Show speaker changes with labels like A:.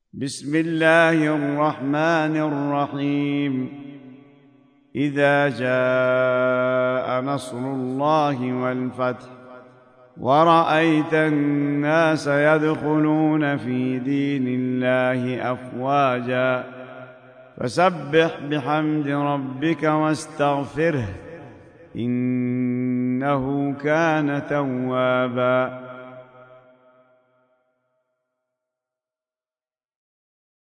A: بسم الله الرحمن الرحيم. إذا جاء نصر الله والفتح ورأيت الناس يدخلون في دين الله أفواجا فسبح بحمد ربك واستغفره إنه كان توابا.